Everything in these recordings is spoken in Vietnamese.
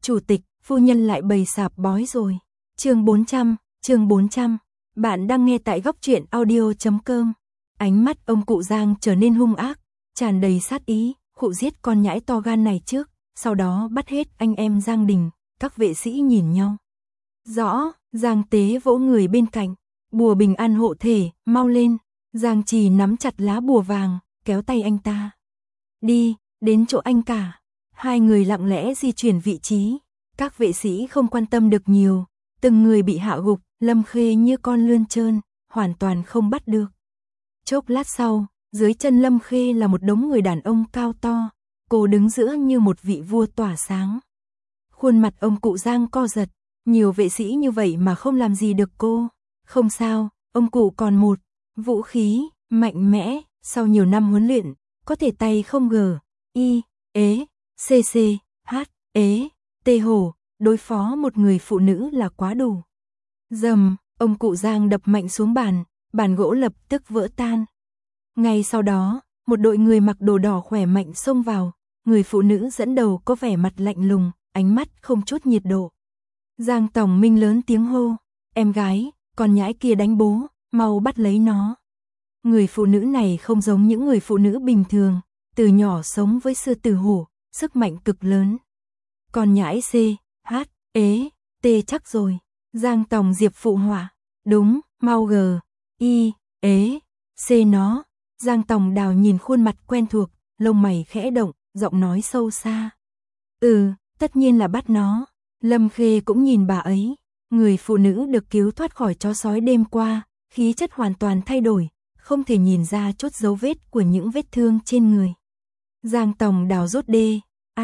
Chủ tịch, phu nhân lại bày sạp bói rồi. Chương 400, bạn đang nghe tại góc truyện audio.com. Ánh mắt ông cụ Giang trở nên hung ác, tràn đầy sát ý, khụ giết con nhãi to gan này trước, sau đó bắt hết anh em Giang Đình. Các vệ sĩ nhìn nhau. Rõ, Giang Tế vỗ người bên cạnh, bùa bình an hộ thể, mau lên. Giang Trì nắm chặt lá bùa vàng, kéo tay anh ta. Đi, đến chỗ anh cả. Hai người lặng lẽ di chuyển vị trí. Các vệ sĩ không quan tâm được nhiều, từng người bị hạ gục, Lâm Khê như con lươn trơn, hoàn toàn không bắt được. Chốc lát sau, dưới chân Lâm Khê là một đống người đàn ông cao to, cô đứng giữa như một vị vua tỏa sáng. Khuôn mặt ông cụ Giang co giật, nhiều vệ sĩ như vậy mà không làm gì được cô. Không sao, ông cụ còn một vũ khí mạnh mẽ, sau nhiều năm huấn luyện, có thể tay không gờ, y, ế, cc, h, ế, tê hổ, đối phó một người phụ nữ là quá đủ. Dầm, ông cụ Giang đập mạnh xuống bàn gỗ lập tức vỡ tan. Ngay sau đó, một đội người mặc đồ đỏ khỏe mạnh xông vào, người phụ nữ dẫn đầu có vẻ mặt lạnh lùng, ánh mắt không chút nhiệt độ. Giang Tổng Minh lớn tiếng hô, em gái, con nhãi kia đánh bố, mau bắt lấy nó. Người phụ nữ này không giống những người phụ nữ bình thường, từ nhỏ sống với sư tử hổ, sức mạnh cực lớn. Con nhãi C, H, ế, T chắc rồi. Giang Tổng Diệp phụ họa, đúng, mau G, I, ế, C nó. Giang Tổng Đào nhìn khuôn mặt quen thuộc, lông mày khẽ động, giọng nói sâu xa. Tất nhiên là bắt nó. Lâm Khê cũng nhìn bà ấy, người phụ nữ được cứu thoát khỏi chó sói đêm qua, khí chất hoàn toàn thay đổi, không thể nhìn ra chút dấu vết của những vết thương trên người. Giang Tổng Đào rốt đê,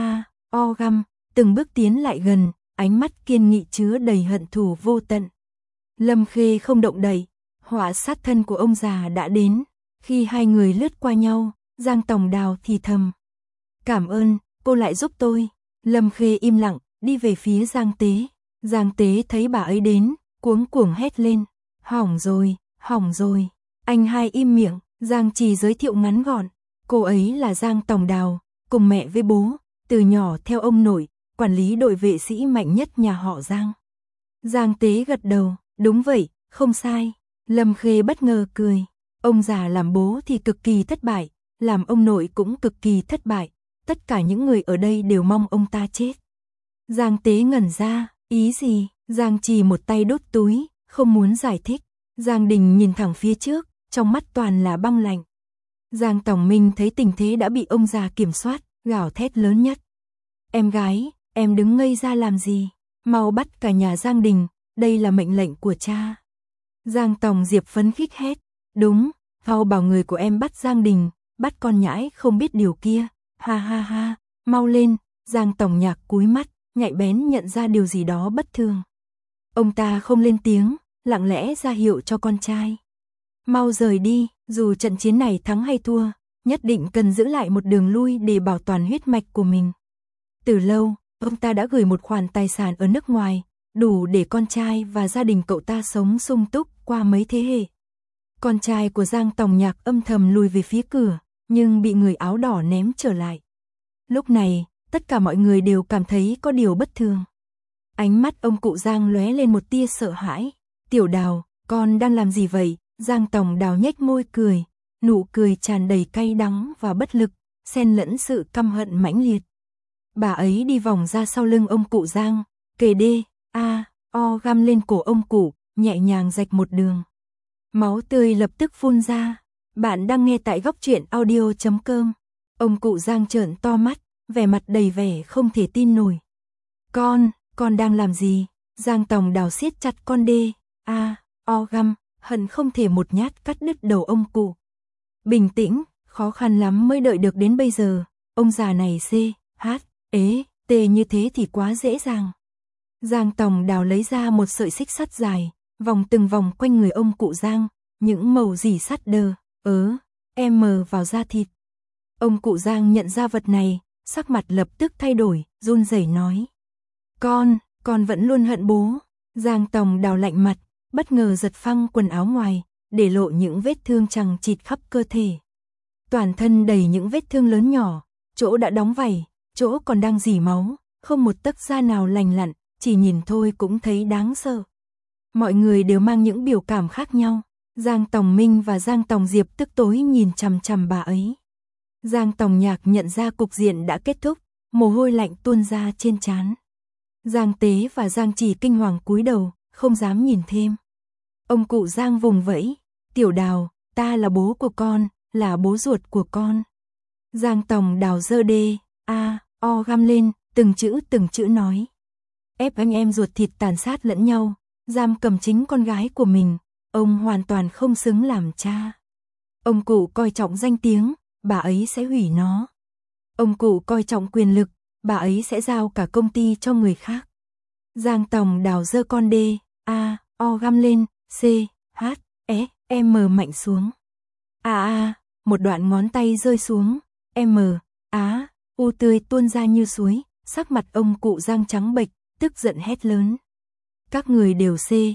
o găm, từng bước tiến lại gần, ánh mắt kiên nghị chứa đầy hận thù vô tận. Lâm Khê không động đậy, họa sát thân của ông già đã đến. Khi hai người lướt qua nhau, Giang Tổng Đào thì thầm. Cảm ơn, cô lại giúp tôi. Lâm Khê im lặng, đi về phía Giang Tế. Giang Tế thấy bà ấy đến, cuống cuồng hét lên. Hỏng rồi. Anh hai im miệng, Giang Trì giới thiệu ngắn gọn. Cô ấy là Giang Tổng Đào, cùng mẹ với bố, từ nhỏ theo ông nội, quản lý đội vệ sĩ mạnh nhất nhà họ Giang. Giang Tế gật đầu, đúng vậy, không sai. Lâm Khê bất ngờ cười. Ông già làm bố thì cực kỳ thất bại, làm ông nội cũng cực kỳ thất bại. Tất cả những người ở đây đều mong ông ta chết. Giang Tế ngẩn ra, ý gì? Giang Trì một tay đốt túi, không muốn giải thích. Giang Đình nhìn thẳng phía trước, trong mắt toàn là băng lạnh. Giang Tổng Minh thấy tình thế đã bị ông già kiểm soát, gào thét lớn nhất. Em gái, em đứng ngây ra làm gì? Mau bắt cả nhà Giang Đình, đây là mệnh lệnh của cha. Giang Tổng Diệp phấn khích hét. Đúng, mau bảo người của em bắt Giang Đình, bắt con nhãi không biết điều kia. Ha, mau lên. Giang Tổng Nhạc cúi mắt, nhạy bén nhận ra điều gì đó bất thường. Ông ta không lên tiếng, lặng lẽ ra hiệu cho con trai. Mau rời đi, dù trận chiến này thắng hay thua, nhất định cần giữ lại một đường lui để bảo toàn huyết mạch của mình. Từ lâu, ông ta đã gửi một khoản tài sản ở nước ngoài, đủ để con trai và gia đình cậu ta sống sung túc qua mấy thế hệ. Con trai của Giang Tổng Nhạc âm thầm lùi về phía cửa, nhưng bị người áo đỏ ném trở lại. Lúc này, tất cả mọi người đều cảm thấy có điều bất thường. Ánh mắt ông cụ Giang lóe lên một tia sợ hãi. Tiểu Đào, con đang làm gì vậy? Giang Tổng Đào nhếch môi cười, nụ cười tràn đầy cay đắng và bất lực, xen lẫn sự căm hận mãnh liệt. Bà ấy đi vòng ra sau lưng ông cụ Giang, kề đê, o găm lên cổ ông cụ, nhẹ nhàng rạch một đường. Máu tươi lập tức phun ra. Bạn đang nghe tại góc truyện audio.com. Ông cụ Giang trợn to mắt, vẻ mặt đầy vẻ không thể tin nổi. Con đang làm gì? Giang Tổng Đào siết chặt con đê, o găm, hận không thể một nhát cắt đứt đầu ông cụ. Bình tĩnh, khó khăn lắm mới đợi được đến bây giờ. Ông già này C, H, ế, T như thế thì quá dễ dàng. Giang Tổng Đào lấy ra một sợi xích sắt dài, vòng từng vòng quanh người ông cụ Giang, những màu dì sắt đờ, vào da thịt. Ông cụ Giang nhận ra vật này, sắc mặt lập tức thay đổi, run rẩy nói. Con vẫn luôn hận bố. Giang Tổng Đào lạnh mặt, bất ngờ giật phăng quần áo ngoài, để lộ những vết thương chằng chịt khắp cơ thể. Toàn thân đầy những vết thương lớn nhỏ, chỗ đã đóng vảy, chỗ còn đang rỉ máu, không một tấc da nào lành lặn, chỉ nhìn thôi cũng thấy đáng sợ. Mọi người đều mang những biểu cảm khác nhau. Giang Tòng Minh và Giang Tòng Diệp tức tối nhìn chằm chằm bà ấy. Giang Tòng Nhạc nhận ra cục diện đã kết thúc, mồ hôi lạnh tuôn ra trên trán. Giang Tế và Giang Chỉ kinh hoàng cúi đầu, không dám nhìn thêm. Ông cụ Giang vùng vẫy, Tiểu Đào, ta là bố của con, là bố ruột của con. Giang Tòng Đào giơ đê, o găm lên, từng chữ nói. Ép anh em ruột thịt tàn sát lẫn nhau, giam cầm chính con gái của mình, ông hoàn toàn không xứng làm cha. Ông cụ coi trọng danh tiếng, bà ấy sẽ hủy nó. Ông cụ coi trọng quyền lực, bà ấy sẽ giao cả công ty cho người khác. Giang Tòng Đào giơ con đê, o găm lên, m mạnh xuống. Một đoạn ngón tay rơi xuống, u tươi tuôn ra như suối, sắc mặt ông cụ Giang trắng bệch, tức giận hét lớn. Các người đều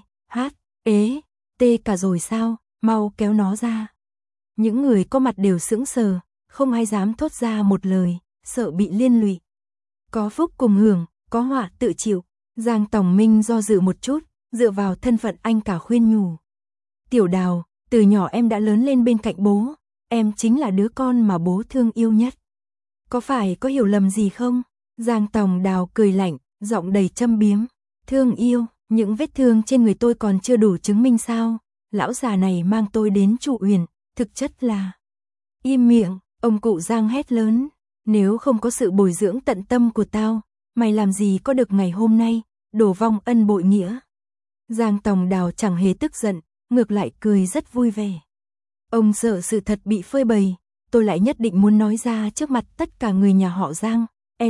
t cả rồi sao, mau kéo nó ra. Những người có mặt đều sững sờ, không ai dám thốt ra một lời, sợ bị liên lụy. Có phúc cùng hưởng, có họa tự chịu. Giang Tòng Minh do dự một chút, dựa vào thân phận anh cả khuyên nhủ. Tiểu Đào, từ nhỏ em đã lớn lên bên cạnh bố, em chính là đứa con mà bố thương yêu nhất. Có phải có hiểu lầm gì không? Giang Tòng Đào cười lạnh, giọng đầy châm biếm. Thương yêu, những vết thương trên người tôi còn chưa đủ chứng minh sao? Lão già này mang tôi đến trụ Uyển, thực chất là... Im miệng, ông cụ Giang hét lớn. Nếu không có sự bồi dưỡng tận tâm của tao, mày làm gì có được ngày hôm nay, đổ vong ân bội nghĩa. Giang Tòng Đào chẳng hề tức giận, ngược lại cười rất vui vẻ. Ông sợ sự thật bị phơi bày, tôi lại nhất định muốn nói ra trước mặt tất cả người nhà họ Giang,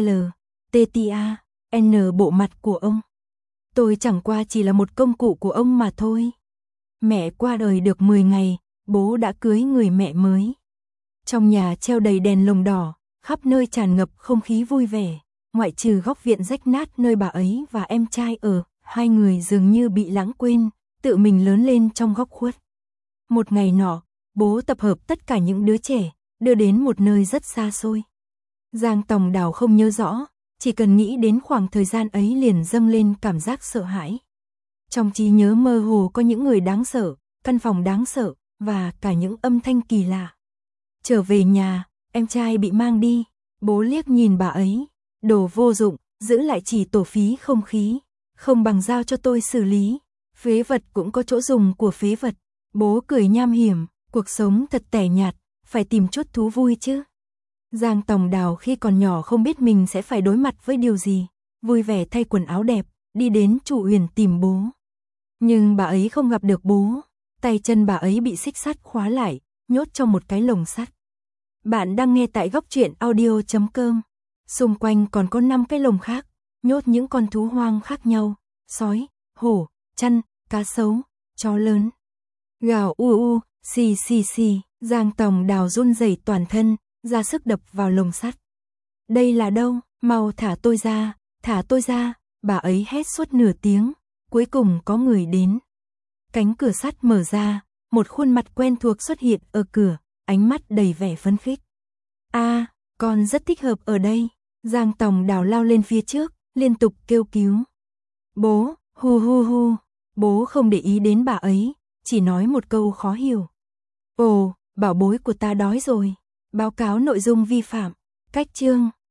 bộ mặt của ông. Tôi chẳng qua chỉ là một công cụ của ông mà thôi. Mẹ qua đời được 10 ngày, bố đã cưới người mẹ mới. Trong nhà treo đầy đèn lồng đỏ, khắp nơi tràn ngập không khí vui vẻ, ngoại trừ góc viện rách nát nơi bà ấy và em trai ở, hai người dường như bị lãng quên, tự mình lớn lên trong góc khuất. Một ngày nọ, bố tập hợp tất cả những đứa trẻ, đưa đến một nơi rất xa xôi. Giang Tòng Đào không nhớ rõ, chỉ cần nghĩ đến khoảng thời gian ấy liền dâng lên cảm giác sợ hãi. Trong trí nhớ mơ hồ có những người đáng sợ, căn phòng đáng sợ, và cả những âm thanh kỳ lạ. Trở về nhà, em trai bị mang đi, bố liếc nhìn bà ấy, đồ vô dụng, giữ lại chỉ tổ phí không khí, không bằng giao cho tôi xử lý, phế vật cũng có chỗ dùng của phế vật. Bố cười nham hiểm, cuộc sống thật tẻ nhạt, phải tìm chút thú vui chứ. Giang Tòng Đào khi còn nhỏ không biết mình sẽ phải đối mặt với điều gì, vui vẻ thay quần áo đẹp, đi đến trụ Uyển tìm bố. Nhưng bà ấy không gặp được bố, tay chân bà ấy bị xích sắt khóa lại, nhốt trong một cái lồng sắt. Bạn đang nghe tại góc truyện audio.com. Xung quanh còn có 5 cái lồng khác, nhốt những con thú hoang khác nhau, sói, hổ, chăn, cá sấu, chó lớn. Gào xì, Giang Tòng Đào run rẩy toàn thân, ra sức đập vào lồng sắt. Đây là đâu, mau thả tôi ra, bà ấy hét suốt nửa tiếng, cuối cùng có người đến. Cánh cửa sắt mở ra, một khuôn mặt quen thuộc xuất hiện ở cửa, ánh mắt đầy vẻ phấn khích. Con rất thích hợp ở đây. Giang Tòng Đào lao lên phía trước, liên tục kêu cứu. Bố, hu. Bố không để ý đến bà ấy, chỉ nói một câu khó hiểu. Ồ, bảo bối của ta đói rồi. Báo cáo nội dung vi phạm. Cách chương.